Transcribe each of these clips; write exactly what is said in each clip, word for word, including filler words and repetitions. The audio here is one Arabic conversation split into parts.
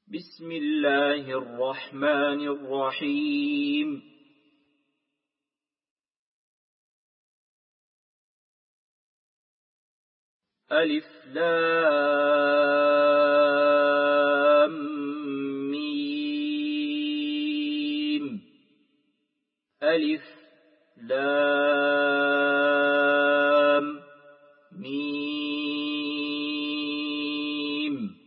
بسم الله الرحمن الرحيم ألف لام ميم ألف لام ميم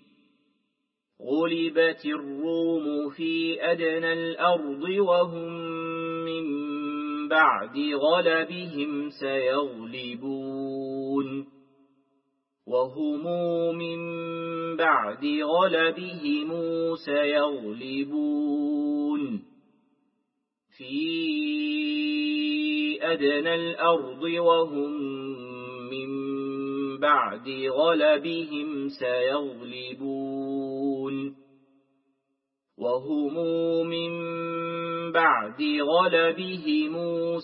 غلبت الروم في أدنى الأرض وهم من بعد غلبهم سيغلبون وهم من بعد غلبهم سيغلبون في أدنى الأرض وهم من بعد غلبهم سيغلبون وهم من بعد غلبهم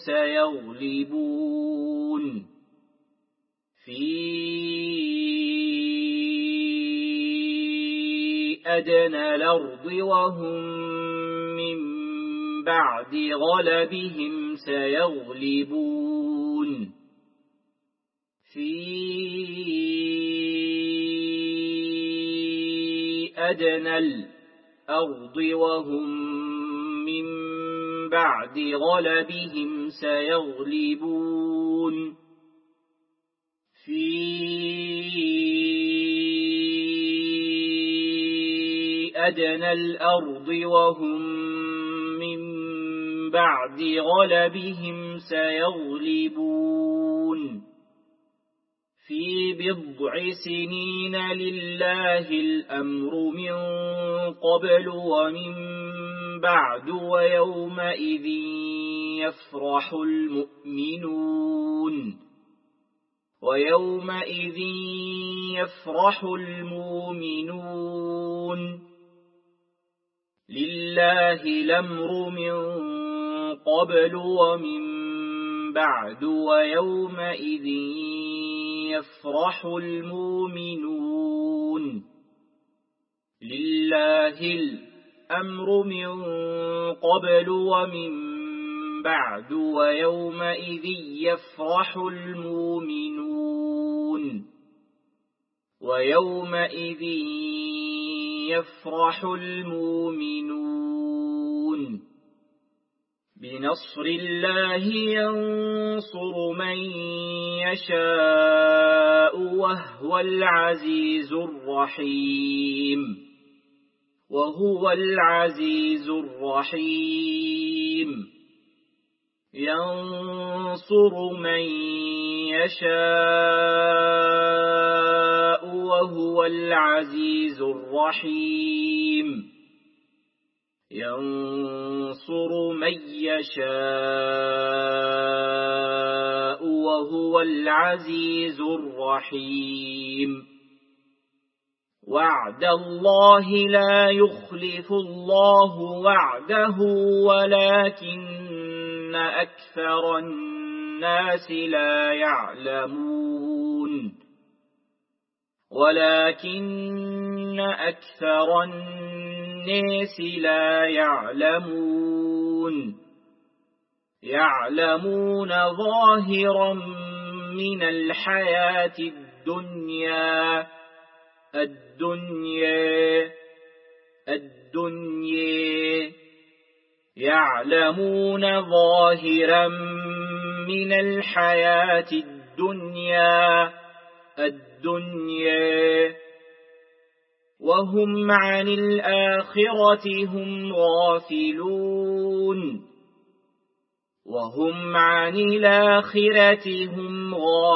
سيغلبون في أدنى الأرض وهم من بعد غلبهم سيغلبون في أدنى الأرض وهم من بعد غلبهم سيغلبون في أدنى الأرض وهم من بعد غلبهم سيغلبون في بضع سنين لله الأمر من قبل ومن بعد ويومئذ يفرح المؤمنون ويومئذ يفرح المؤمنون لله الأمر من قبل ومن بعد ويومئذ يفرح المؤمنون لله الأمر من قبل ومن بعد ويومئذ يفرح المؤمنون ويومئذ يفرح المؤمنون بنصر الله ينصر من يشاء وهو العزيز الرحيم وهو العزيز الرحيم ينصر من يشاء وهو العزيز الرحيم ينصر من يشاء وهو العزيز الرحيم وعد الله لا يخلف الله وعده ولكن أكثر الناس لا يعلمون ولكن أكثر الناس لا يعلمون يعلمون ظاهرا من الحياة الدنيا الدنيا الدنيا يعلمون ظاهرا من الحياة الدنيا الدنيا وهم عن الآخرة هم غافلون وهم عن الآخرة هم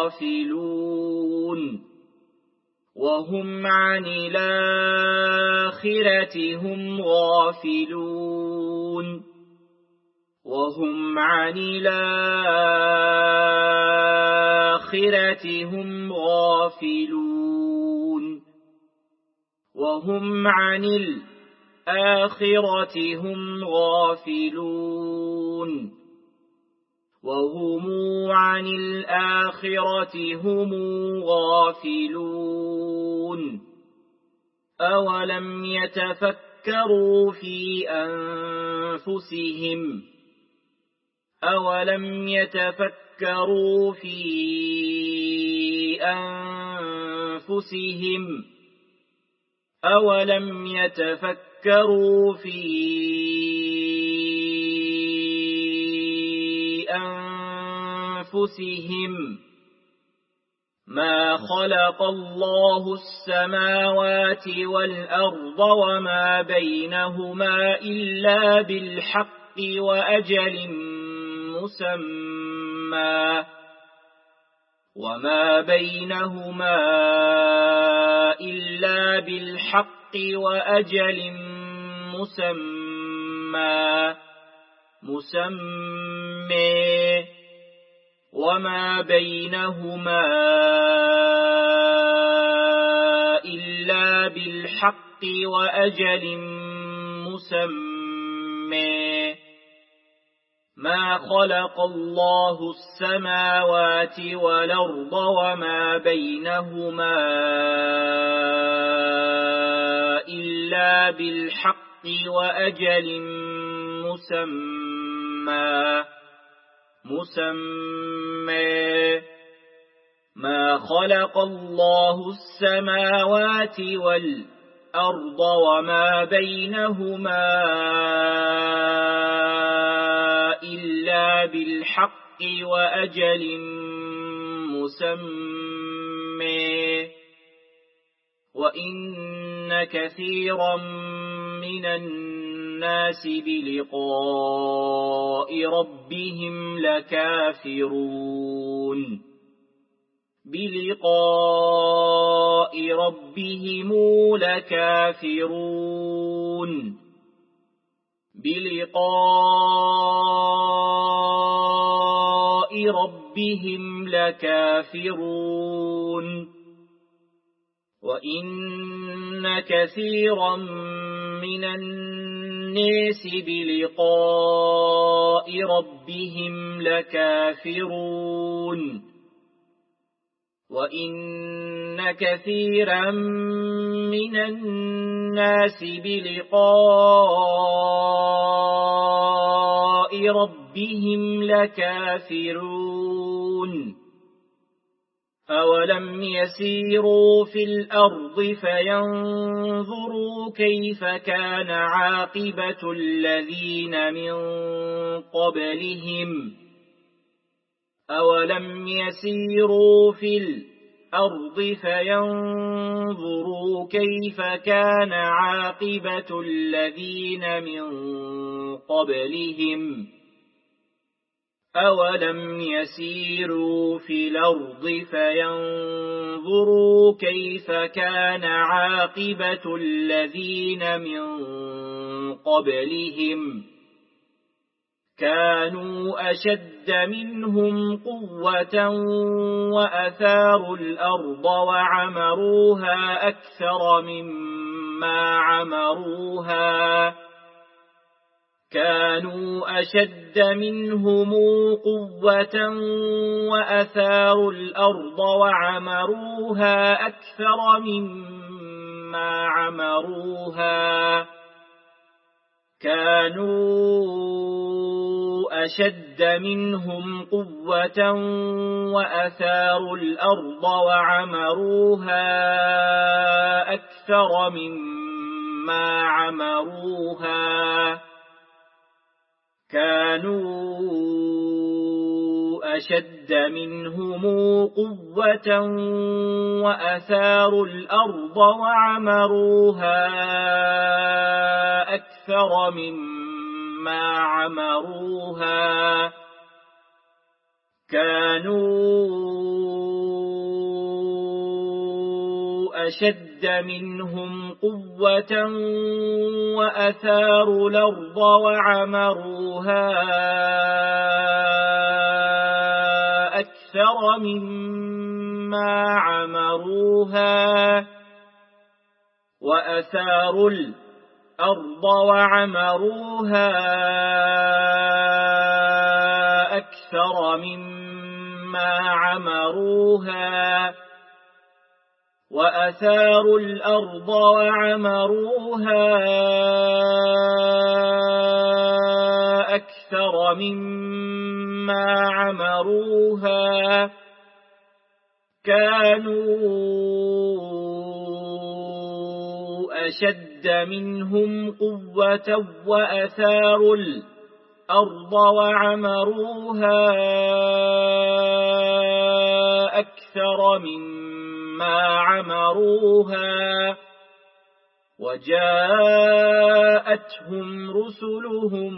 غافلون وهم عن الآخرة هم غافلون وهم عن الآخرة هم غافلون وهم عن الآخرة هم غافلون وهم عن الآخرة هم غافلون أولم يتفكروا يتفكروا في أنفسهم أولم يتفكروا في أنفسهم أولم يتفكروا في أنفسهم ما خلق الله السماوات والأرض وما بينهما إلا بالحق وأجل مسمى وما بينهما إلا بالحق وأجل مسمى مسمى وما بينهما إلا بالحق وأجل مسمى ما خلق الله السماوات والأرض وما بينهما إلا بالحق وأجل مسمى مسمى ما خلق الله السماوات والأرض وما بينهما إلا بالحق وأجل مسمى وإن كثيرا من الناس بلقاء ربهم لكافرون بلقاء ربهم لكافرون بلقاء ربهم لكافرون وإن كثيرا من الناس بلقاء ربهم لكافرون وإن كثيرا من الناس بلقاء ربهم لكافرون أولم يسيروا في الأرض فينظروا كيف كان عاقبة الذين من قبلهم أولم يسيروا في الأرض فينظروا كيف كان عاقبة الذين من قبلهم أولم يسيروا في الأرض فينظروا كيف كان عاقبة الذين من قبلهم كانوا أشد منهم قوة وأثاروا الأرض وعمروها أكثر مما عمروها كانوا أشد منهم قوة وأثاروا الأرض وعمروها أكثر مما عمروها كانوا أشد منهم قوة وأثاروا الأرض وعمروها أكثر مما عمروها كانوا أشد منهم قوة وأثاروا الأرض وعمروها أكثر مما عمروها كانوا أشد منهم قوة وأثاروا الأرض وعمروها أكثر مما عمروها وأثاروا الأرض وعمروها أكثر مما عمروها وأثاروا الأرض وعمروها أكثر مما عمروها كانوا أشد منهم قوة وأثاروا الأرض وعمروها أكثر مما عمروها وجاءتهم رسلهم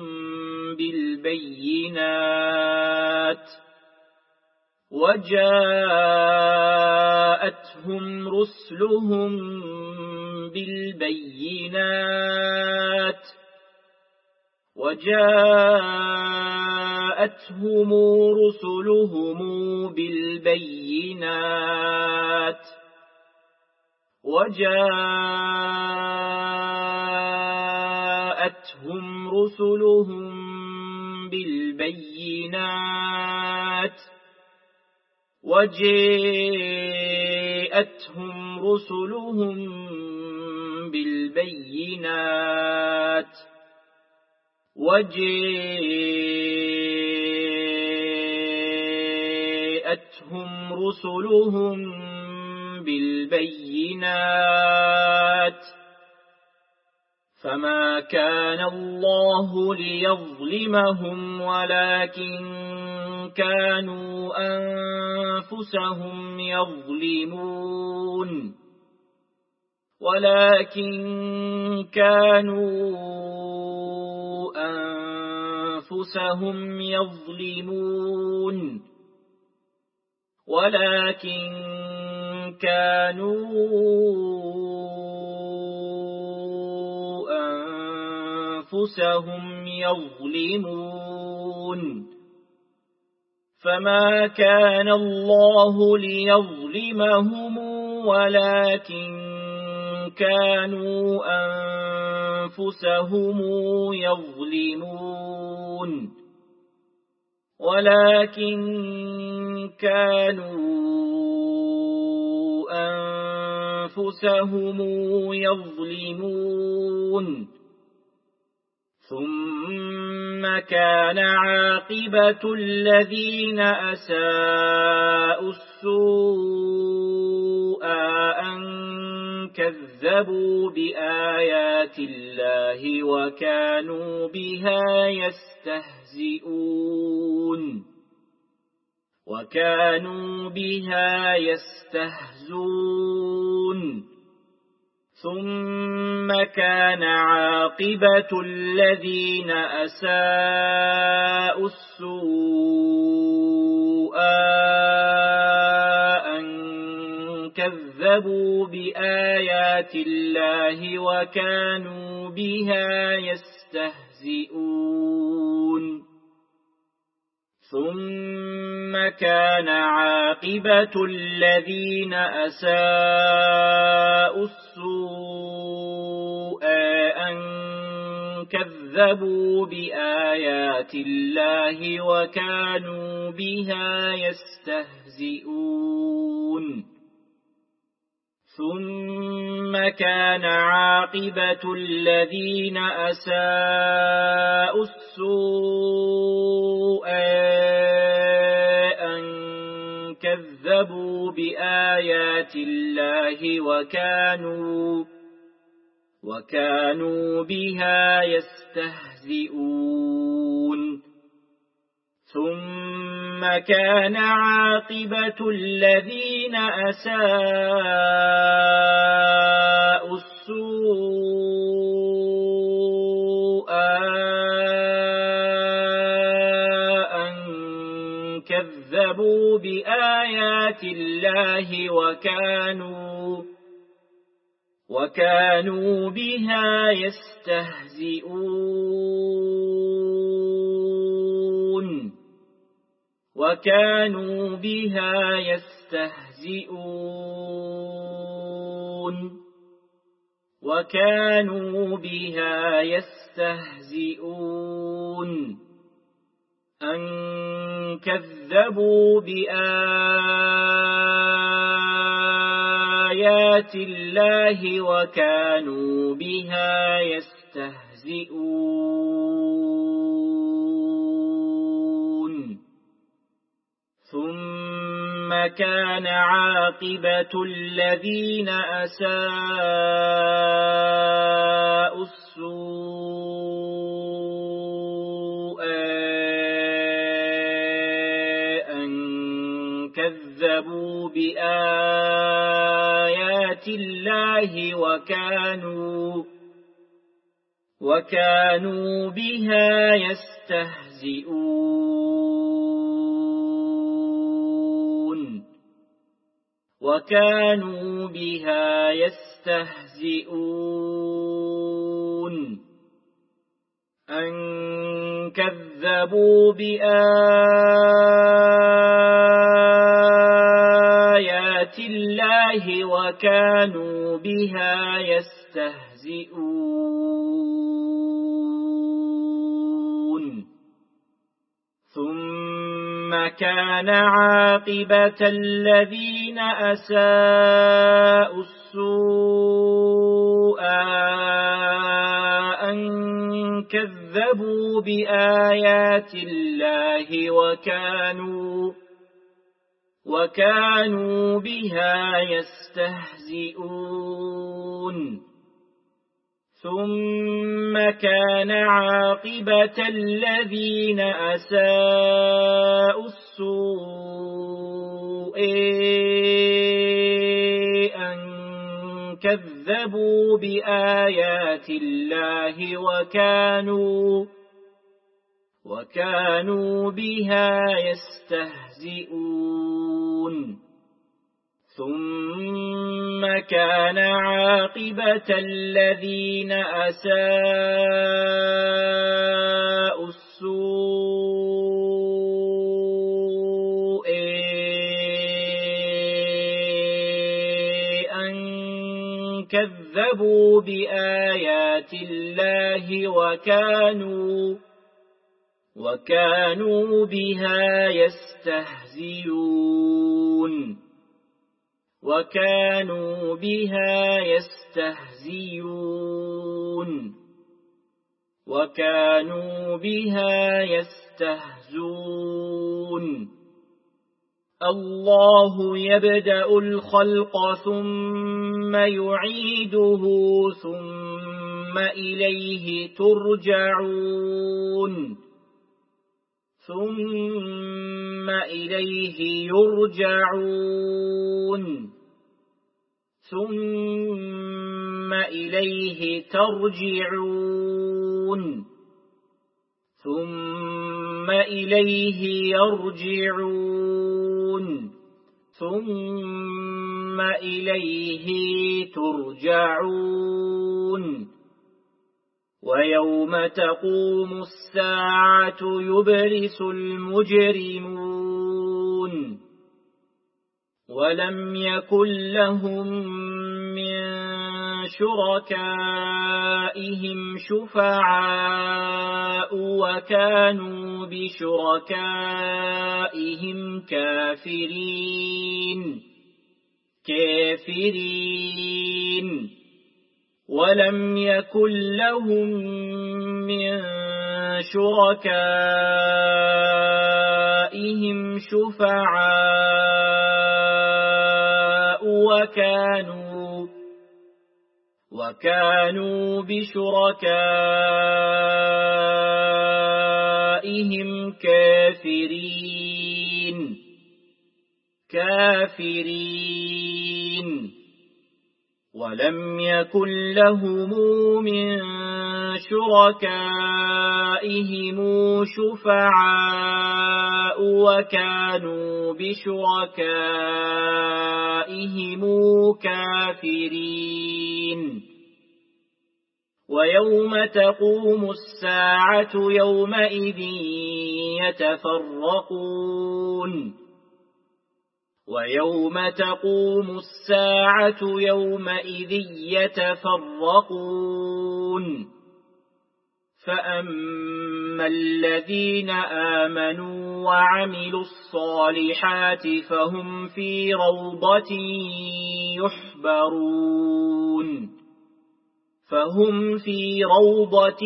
بالبينات وجاءتهم رسلهم بالبينات وجاءتهم رسلهم بالبينات وجاءتهم رسلهم بالبينات وجاءتهم رسلهم بالبينات وجاءتهم رسلهم بالبينات فما كان الله ليظلمهم ولكن كانوا أنفسهم يظلمون ولكن كانوا أنفسهم يظلمون ولكن كانوا أنفسهم يظلمون فما كان الله ليظلمهم ولكن كانوا أنفسهم يظلمون ولكن كانوا أنفسهم يظلمون ثم كان عاقبة الذين أساءوا السوء أن كذبوا بآيات الله وكانوا بها يستهزئون وكانوا بها يستهزئون ثم كان عاقبة الذين أساءوا السوء أن كذبوا بآيات الله وكانوا بها يستهزئون ثم كان عاقبة الذين أساءوا السوء أن كذبوا بآيات الله وكانوا بها يستهزئون ثم كان عاقبة الذين أساءوا السوء أن كذبوا بآيات الله وكانوا وكانوا بها يستهزئون ثم كان عاقبة الذين أساءوا السوء أن كذبوا بآيات الله وكانوا وكانوا بها يستهزئون وكانوا بها يستهزئون وكانوا بها يستهزئون أن كذبوا بآيات بآيات الله وكانوا بها يستهزئون ثم كان عاقبة الذين أساءوا السوء أن كذبوا بآيات الله وكانوا وكانوا بها يستهزئون وكانوا بها يستهزئون أن كذبوا بآيات الله وكانوا بها يستهزئون ثم كان عاقبة الذين أساءوا السوء أن كذبوا بآيات الله وكانوا وكانوا بها يستهزئون ثم كان عاقبة الذين أساءوا السوء أن كذبوا بآيات الله وكانوا وكانوا بها يستهزئون ثم كان عاقبة الذين أساءوا السوء أن كذبوا بآيات الله وكانوا وكانوا بها يستهزئون وكانوا بها يستهزئون وكانوا بها يستهزئون الله يبدأ الخلق ثم يعيده ثم إليه ترجعون ثم إليه يرجعون ثم إليه ترجعون ثم إليه يرجعون ثم إليه ترجعون ويوم تقوم الساعة يبلس المجرمون ولم يكن لهم من شركائهم شفعاء وكانوا بشركائهم كافرين كافرين ولم يكن لهم من شركائهم شفعاء وكانوا وكانوا بشركائهم كافرين كافرين ولم يكن لهم من شركائهم شفعاء وكانوا بشركائهم كافرين ويوم تقوم الساعة يومئذ يتفرقون ويوم تقوم الساعة يومئذ يتفرقون فأما الذين آمنوا وعملوا الصالحات فهم في روضة يحبرون فهم في روضة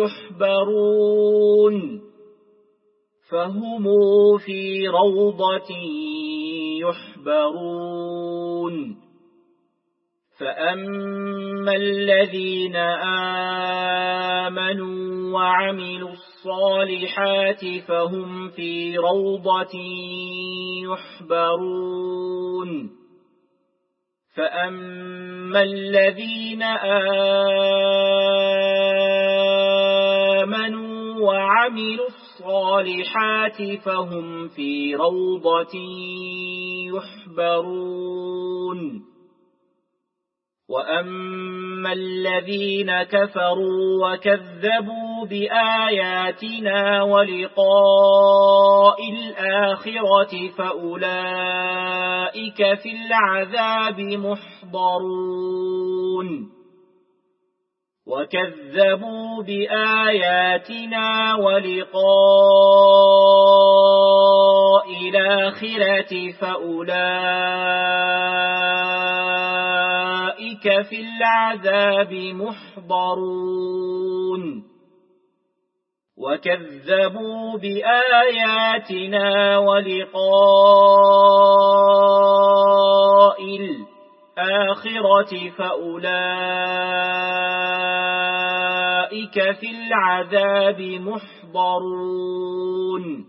يحبرون فهم في روضة يحبرون فأما الذين آمنوا وعملوا الصالحات فهم في روضة يحبرون فأما الذين آمنوا وعملوا الصالحات فهم في روضة يحبرون وأما الذين كفروا وكذبوا بآياتنا ولقاء الآخرة فأولئك في العذاب محضرون وكذبوا بآياتنا ولقاء الآخرة فأولئك في العذاب محضرون وكذبوا بآياتنا ولقاء الآخرة فأولئك في العذاب محضرون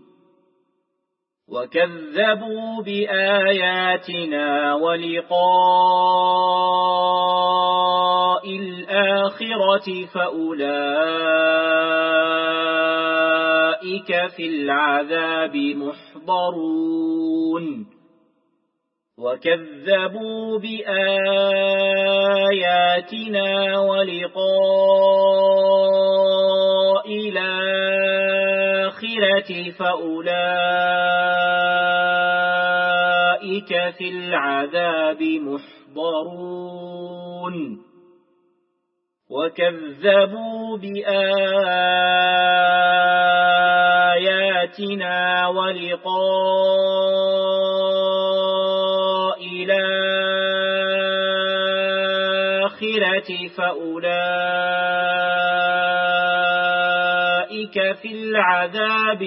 وكذبوا بآياتنا ولقاء الآخرة فأولئك في العذاب محضرون وكذبوا بآياتنا ولقاء الآخرة فأولئك في العذاب محضرون وكذبوا بآياتنا ولقاء الآخرة فأولئك في العذاب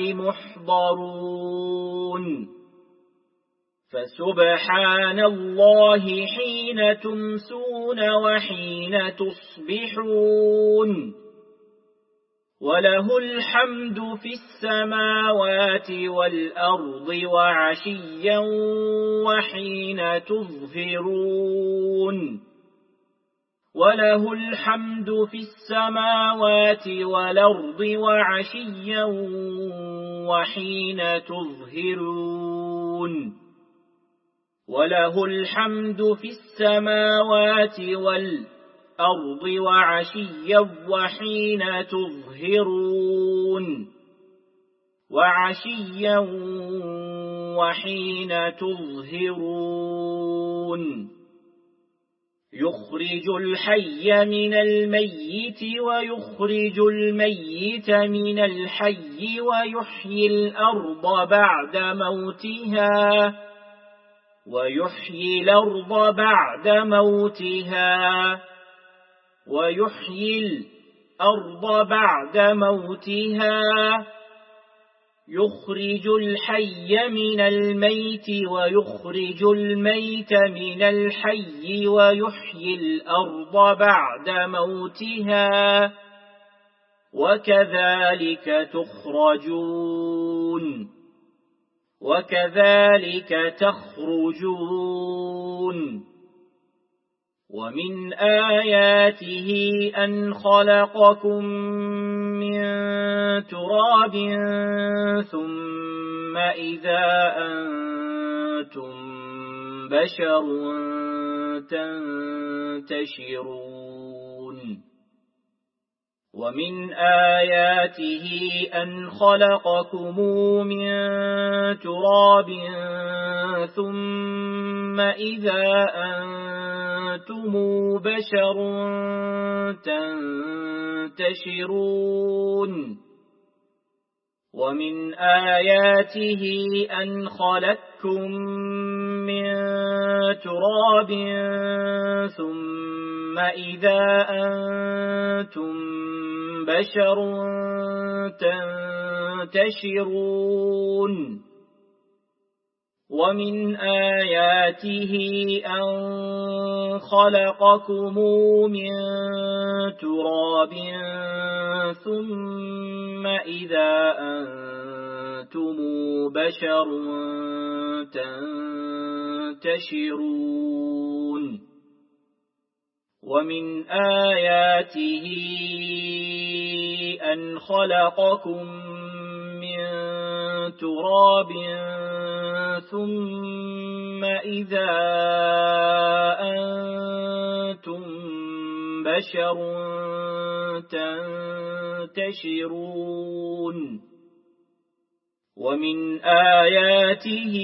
محضرون فسبحان الله حين تمسون وحين تصبحون وله الحمد في السماوات والأرض وعشيا وحين تظهرون وله الحمد في السماوات والأرض وعشيا وحين تظهرون وله الحمد في السماوات والأرض وعشيا وحين تظهرون وعشيا وحين تظهرون يخرج الحي من الميت ويخرج الميت من الحي ويحيي الأرض بعد موتها ويحيي الأرض بعد موتها ويحيي الأرض بعد موتها يخرج الحي من الميت ويخرج الميت من الحي ويحيي الأرض بعد موتها وكذلك تخرجون وكذلك تخرجون ومن آياته أن خلقكم من تراب ثم إذا أنتم بشر تنتشرون ومن آياته أن خلقكم من تراب ثم إذا أنتم أنتم بشر تنتشرون ومن آياته أن خلقكم من تراب ثم إذا أنتم بشر تنتشرون ومن آياته أن خلقكم من تراب ثم إذا أنتم بشر تنتشرون ومن آياته أن خلقكم من تراب ثم إذا أنتم بشر تنتشرون ومن آياته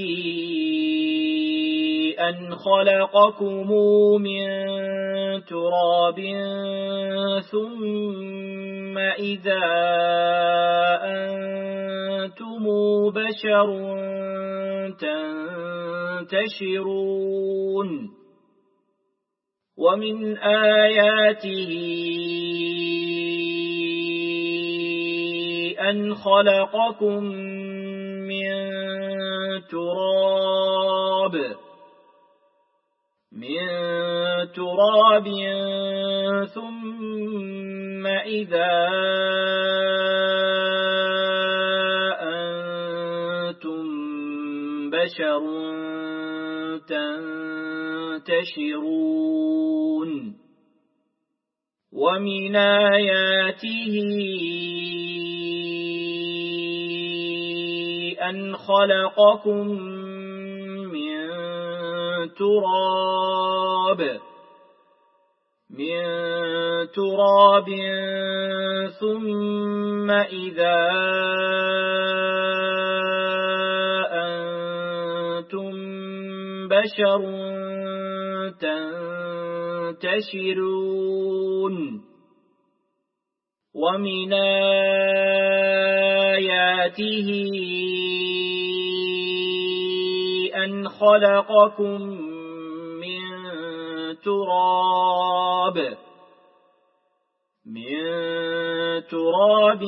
أن خلقكم من تراب ثم إذا أنتم بشر تنتشرون ومن آياته أن خلقكم من تراب من تراب ثم إذا أنتم بشر تنتشرون ومن آياته أن خلقكم من تراب من تراب ثم إذا أنتم بشر تنتشرون ومن آياته أن خلقكم من تراب من تراب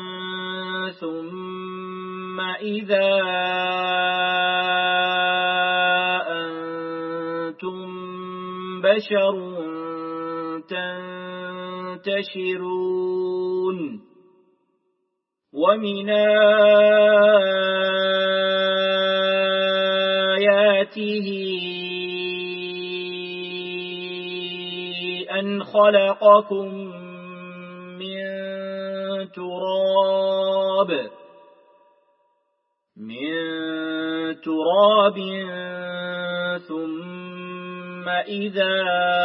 ثم إذا أنتم بشر تنتشرون ومن آياته أن خلقكم من تراب من تراب ثم إذا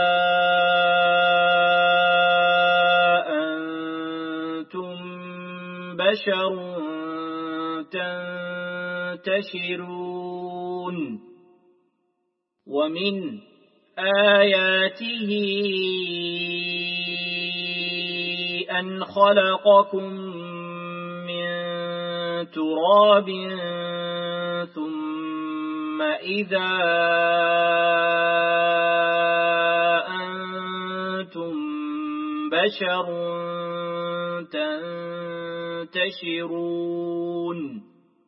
أنتم بشر تنتشرون ومن آياته أن خلقكم من تراب ثم إذا أنتم بشر تنتشرون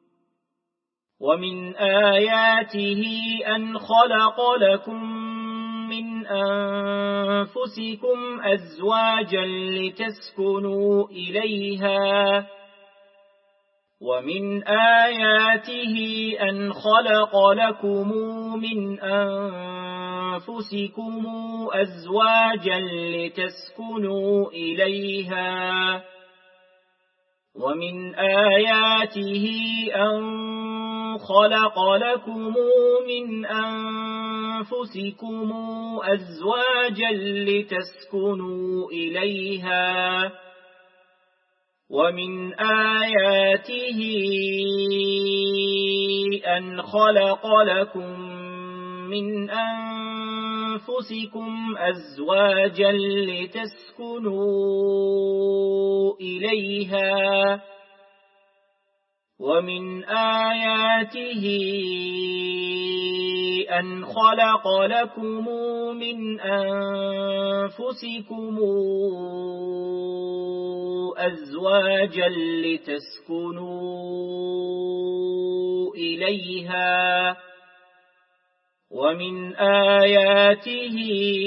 ومن آياته أن خلق لكم من أنفسكم أزواجا لتسكنوا إليها ومن آياته أن خلق لكم من أنفسكم أزواجا لتسكنوا إليها ومن آياته أن خلق لكم من أنفسكم أزواجا لتسكنوا إليها ومن آياته أن خلق لكم من أنفسكم أزواجا لتسكنوا إليها ومن آياته أن خلق لكم من أنفسكم أزواجا لتسكنوا إليها ومن آياته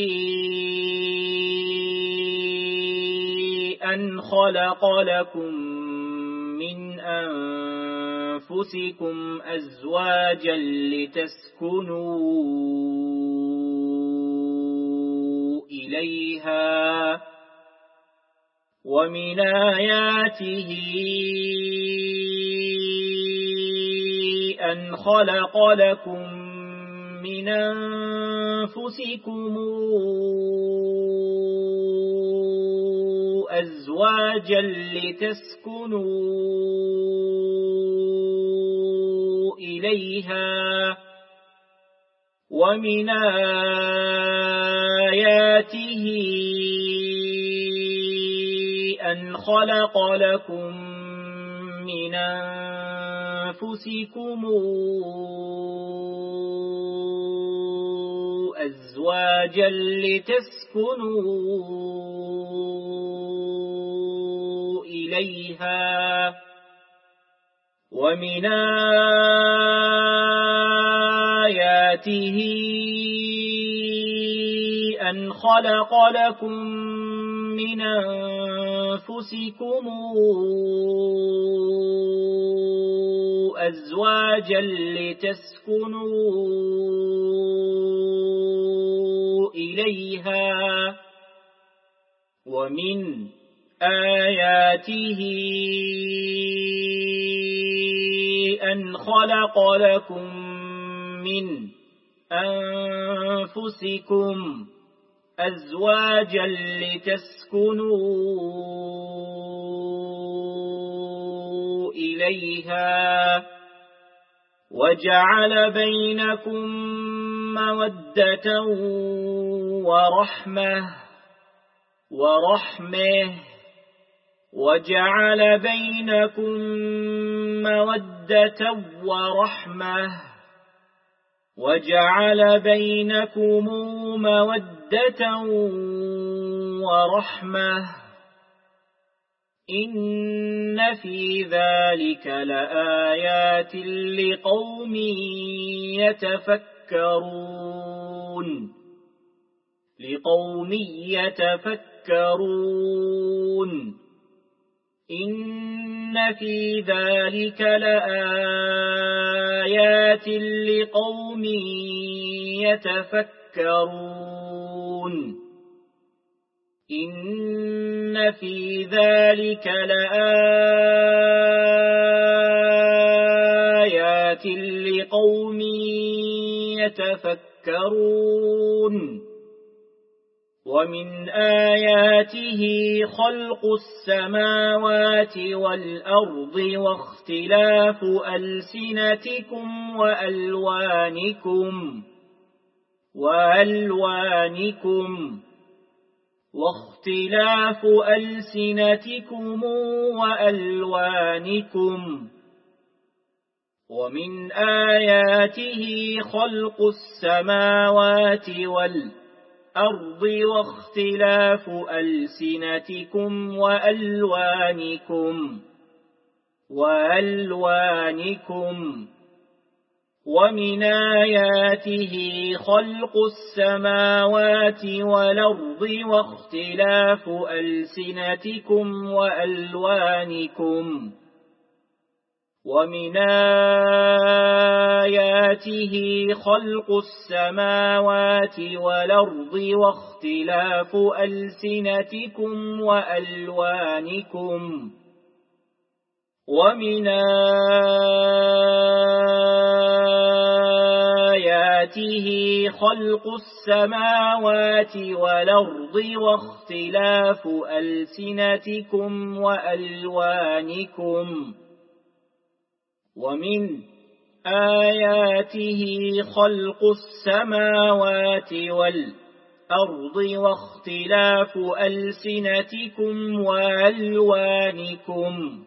أن خلق لكم من أنفسكم أزواجا لتسكنوا إليها ومن آياته أن خلق لكم من أنفسكم أزواجا لتسكنوا إليها ومن آياته أن خلق لكم من أنفسكم أزواجا لتسكنوا إليها ومن آياته أن خلق لكم من أنفسكم أزواجا لتسكنوا إليها ومن آياته أن خلق لكم من أنفسكم أزواجا لتسكنوا إليها وجعل بينكم مودة ورحمة ورحمة وجعل بينكم مودة ورحمة وجعل بينكم مودة ورحمة إن في ذلك لآيات لقوم يتفكرون لقوم يتفكرون إن في ذلك لآيات لقوم يتفكرون إن في ذلك لآيات لقوم يتفكرون ومن آياته خلق السماوات والأرض واختلاف ألسنتكم وألوانكم وألوانكم واختلاف ألسنتكم وألوانكم ومن آياته خلق السماوات والأرض واختلاف ألسنتكم وألوانكم وألوانكم ومن آياته خلق السماوات والأرض واختلاف ألسنتكم وألوانكم ومن آياته خلق السماوات والأرض واختلاف ألسنتكم وألوانكم ومن آياته خلق السماوات والأرض واختلاف ألسنتكم وألوانكم ومن آياته خلق السماوات والأرض الأرض واختلاف ألسنتكم وألوانكم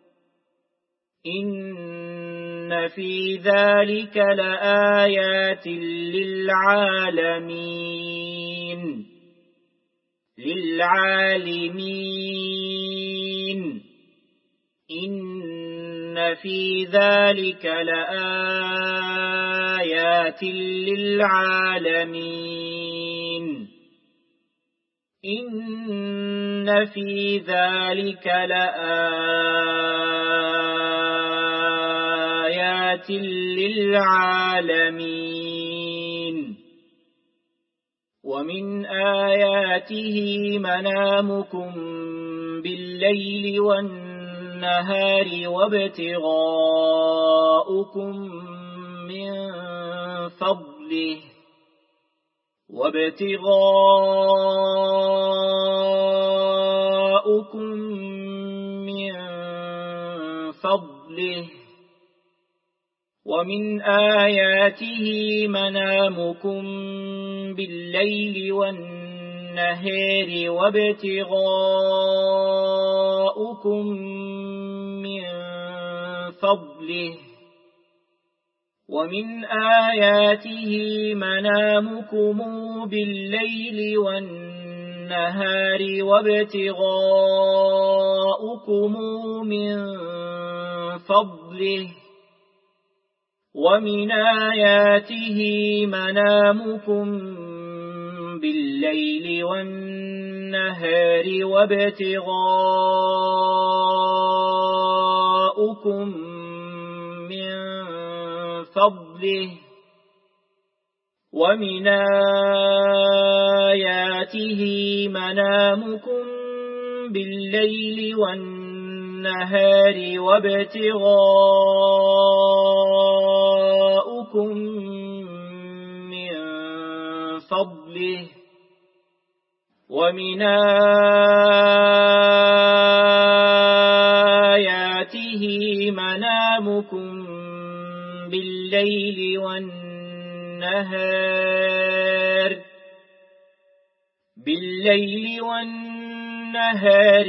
إن في ذلك لآيات للعالمين للعالمين إن في ذلك لآيات للعالمين إن في ذلك لآيات للعالمين ومن آياته منامكم بالليل والنهار وابتغاؤكم من فضله وابتغاؤكم من فضله ومن آياته منامكم بالليل والنهار وابتغاؤكم من فضله ومن آياته منامكم بالليل والنهار وابتغاؤكم من فضله ومن آياته منامكم بالليل والنهار وابتغاؤكم من فضله ومن آياته منامكم بالليل والنهار وابتغاؤكم من فضله ومن آياته منامكم بالليل والنهار بالليل والنهار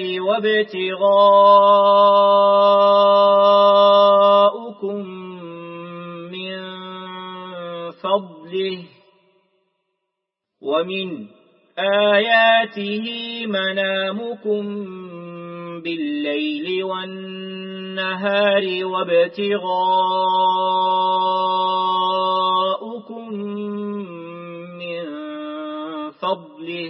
وابتغاؤكم من فضله ومن آياته منامكم بالليل والنهار وابتغاؤكم من فضله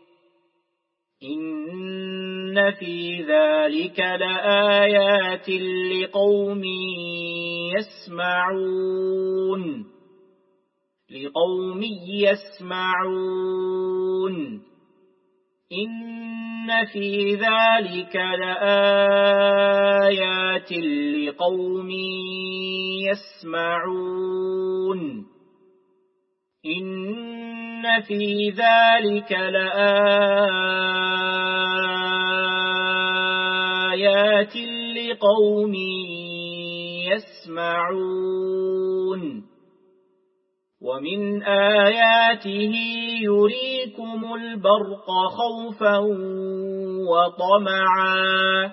إن في ذلك لآيات لقوم يسمعون لقوم يسمعون إن في ذلك لآيات لقوم يسمعون إن في ذلك لآيات لقوم يسمعون ومن آياته يريكم البرق خوفا وطمعا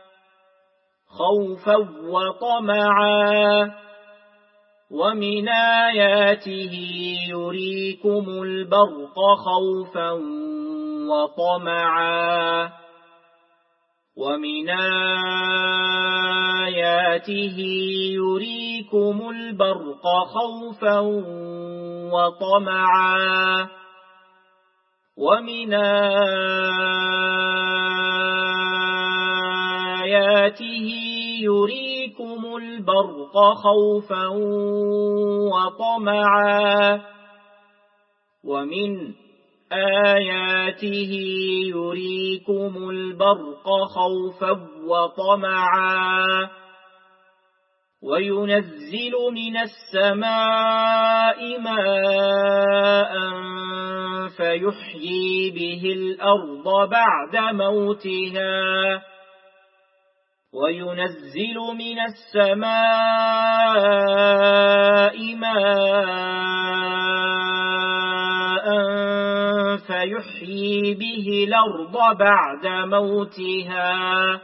خوفا وطمعا ومن آياته يريكم البرق خوفا وطمعا ومن آياته يريكم البرق خوفا وطمعا ومن آياته يريكم البرق خوفا وطمعا ومن آياته يريكم البرق خوفا وطمعا وينزل من السماء ماء فيحيي به الأرض بعد موتها وينزل من السماء ماء فيحيي به الأرض بعد موتها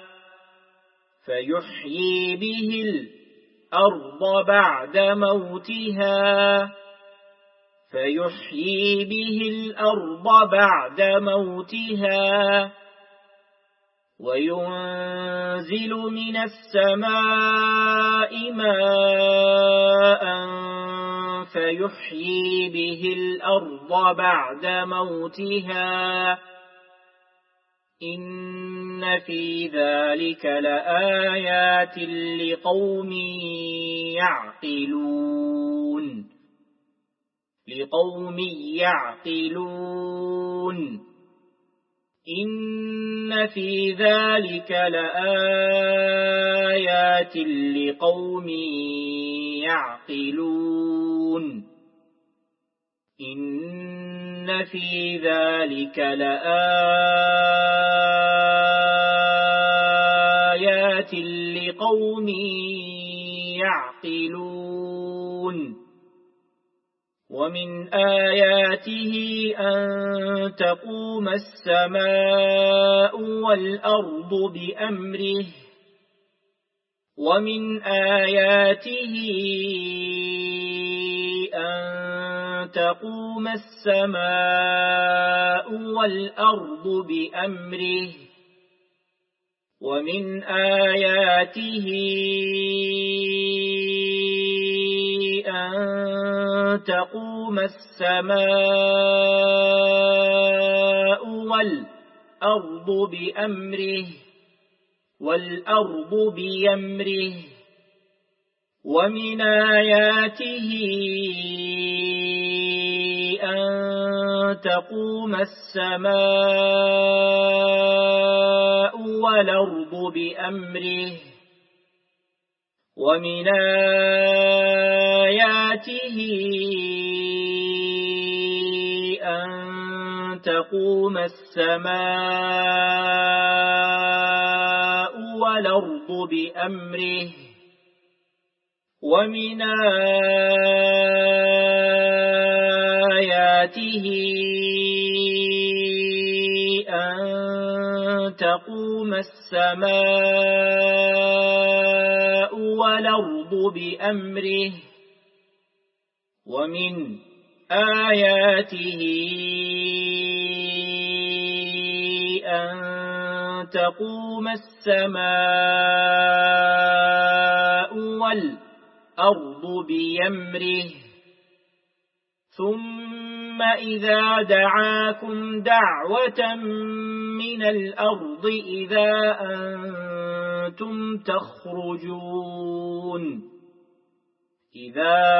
فيحيي به الأرض بعد موتها فيحيي به الأرض بعد موتها وينزل من السماء ماء فيحيي به الأرض بعد موتها إن في ذلك لآيات لقوم يعقلون لقوم يعقلون إن في ذلك لآيات لقوم يعقلون إن في ذلك لآيات لقوم يعقلون ومن آياته أن تقوم السماء والأرض بأمره ومن آياته أن تقوم السماء والأرض بأمره ومن آياته أن تقوم السماء والأرض بأمره والأرض بأمره ومن آياته أن تقوم السماء والأرض بأمره ومن آياته أن تقوم السماء والأرض بأمره ومن آياته أن تقوم السماء والأرض بأمره ومن آياته أن تقوم السماء والأرض بأمره ثم إذا دعاكم دعوة من الأرض إذا أنتم تخرجون إذا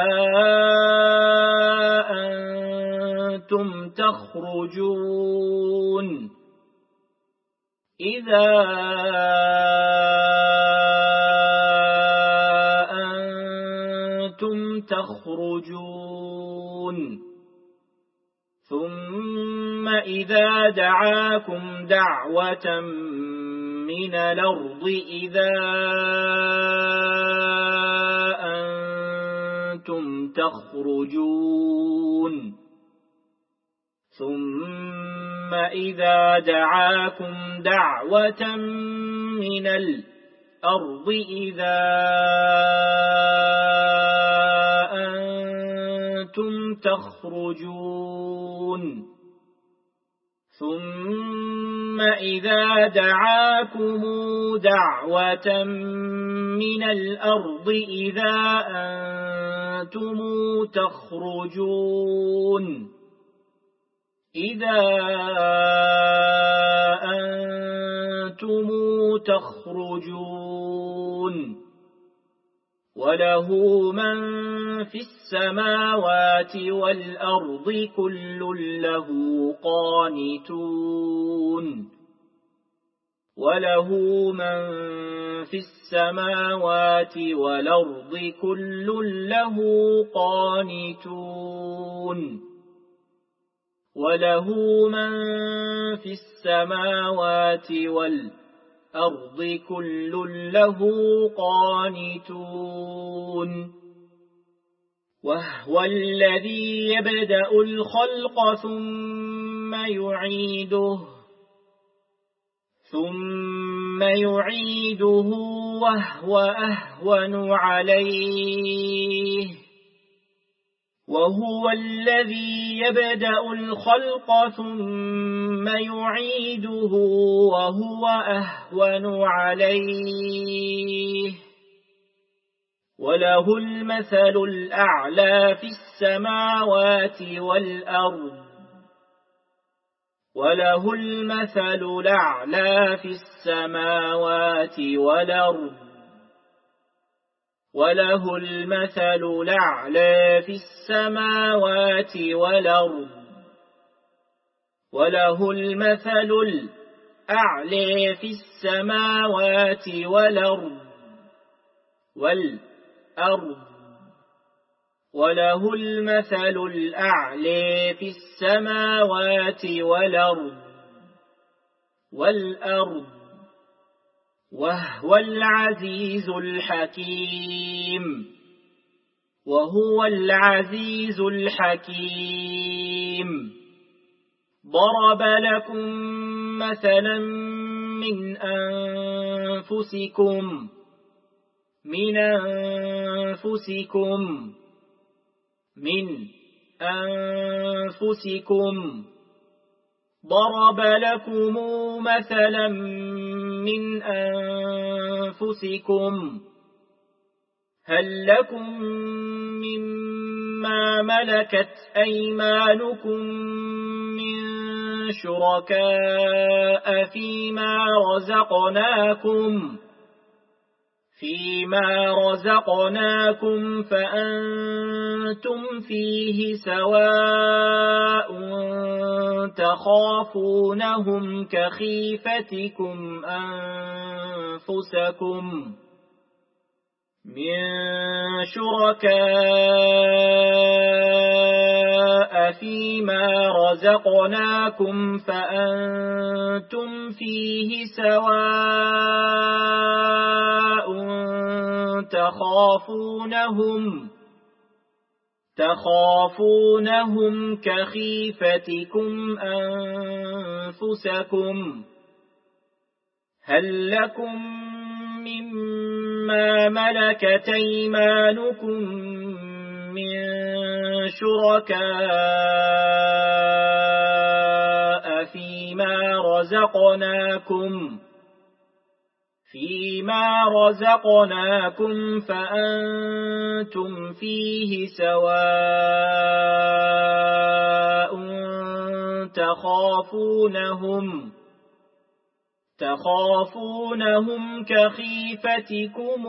أنتم تخرجون إذا أنتم تخرجون ثم إذا دعاكم دعوة من الأرض إذا أنتم تخرجون ثم إذا دعاكم دعوة من الأرض إذا أنتم تخرجون ثم إذا دعاكم دعوة من الأرض إذا أنتم تخرجون إذا أنتم تخرجون وله من في السماوات والأرض كل له قانتون وله من في السماوات والأرض كل له قانتون وله من في السماوات والأرض كل له قانتون وهو الذي يبدأ الخلق ثم ثم يعيده ثم يعيده وهو أهون عليه وهو الذي يبدأ الخلق ثم يعيده وهو أهون عليه وله المثل الأعلى في السماوات والأرض وله المثل الأعلى في السماوات والأرض وله المثل الأعلى في السماوات والأرض وله المثل الأعلى في السماوات والأرض والأرض وله المثل الأعلى في السماوات والأرض والأرض وهو العزيز الحكيم وهو العزيز الحكيم ضرب لكم مثلا من أنفسكم من أنفسكم من أنفسكم ضرب لكم مثلا من أنفسكم هل لكم مما ملكت أيمانكم من شركاء فيما رزقناكم فيما رزقناكم فأنتم فيه سواء تخافونهم كخيفتكم أنفسكم من شركاء فيما رزقناكم فأنتم فيه سواء تخافونهم تخافونهم كخيفتكم أنفسكم هل لكم مما ملكت أيمانكم من شركاء فيما رزقناكم فيما رزقناكم فأنتم فيه سواء تخافونهم تخافونهم كخيفتكم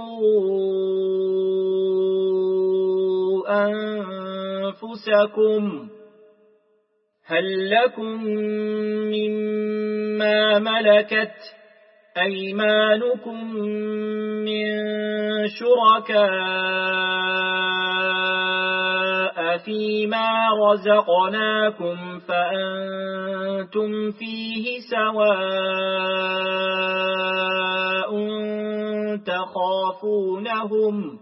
أنفسكم هل لكم مما ملكت أيمانكم من شركاء فيما رزقناكم فأنتم فيه سواء تخافونهم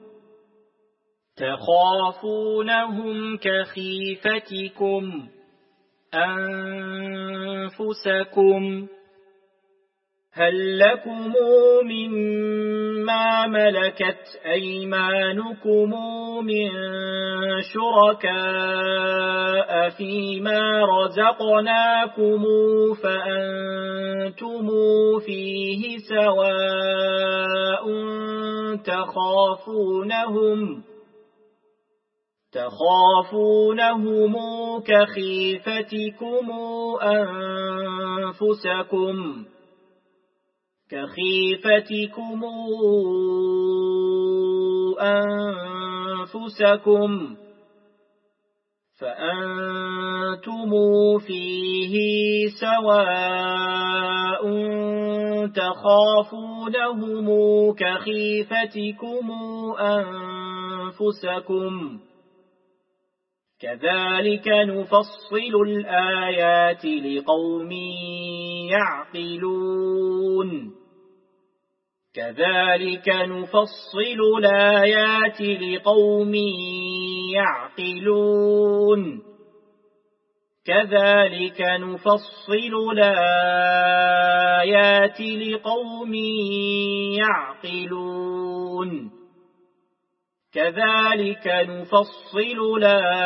تخافونهم كخيفتكم أنفسكم هل لكم مما ملكت أيمانكم من شركاء فيما رزقناكم فأنتم فيه سواء تخافونهم تخافونهم كخيفتكم أنفسكم كخيفتكم أنفسكم فأنتم فيه سواء تخافونهم كخيفتكم أنفسكم كذلك نفصل الآيات لقوم يعقلون كذلك نفصل الآيات لقوم يعقلون كذلك نفصل الآيات لقوم يعقلون كذلك نفصل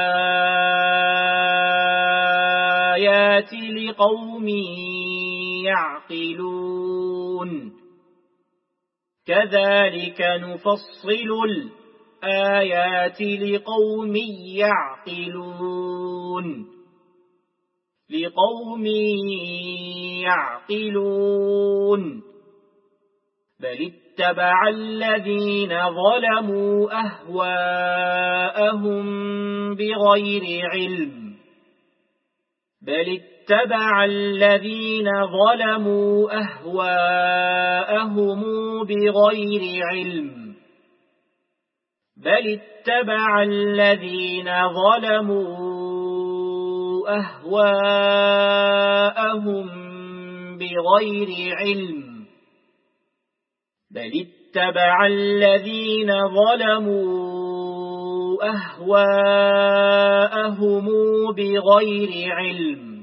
الآيات لقوم يعقلون كذلك نفصل الآيات لقوم يعقلون لقوم يعقلون بل اتبع الذين ظلموا أهواءهم بغير علم بل اتبع الذين ظلموا أهواءهم بغير علم بل اتبع الذين ظلموا أهواءهم بغير علم بل اتبع الذين ظلموا أهواءهم بغير علم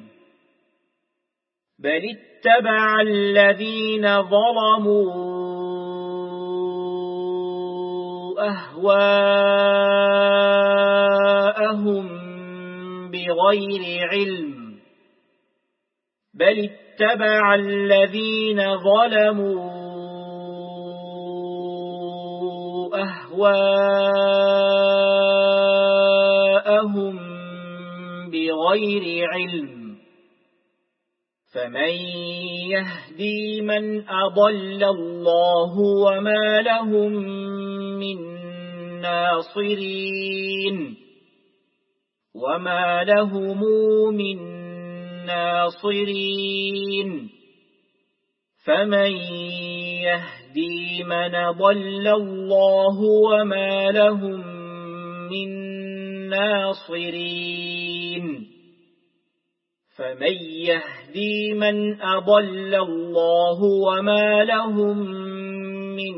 بل اتبع الذين ظلموا أهواءهم بغير علم بل اتبع الذين ظلموا أهواءهم بغير علم فمن يهدي من أضل الله وما لهم من ناصرين وما لهم من ناصرين فمن يهدي من ضل الله وما لهم من ناصرين فمن يهدي من أضل الله وما لهم من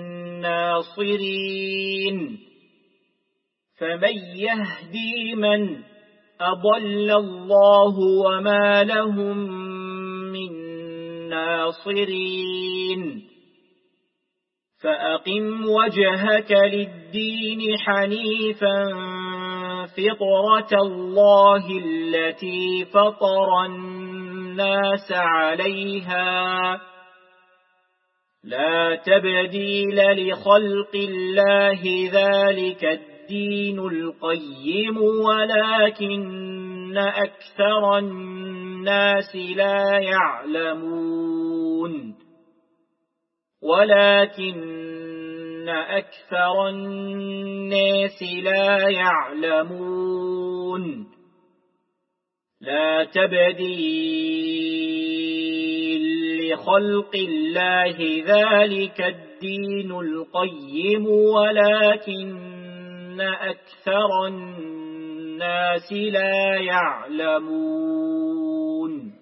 ناصرين فمن يهدي من أضل الله وما لهم من ناصرين فأقم وجهك للدين حنيفا فطرة الله التي فطر الناس عليها لا تبديل لخلق الله ذلك الدين القيم ولكن أكثر الناس لا يعلمون ولكن أكثر الناس لا يعلمون لا تبديل لخلق الله ذلك الدين القيم ولكن أكثر الناس لا يعلمون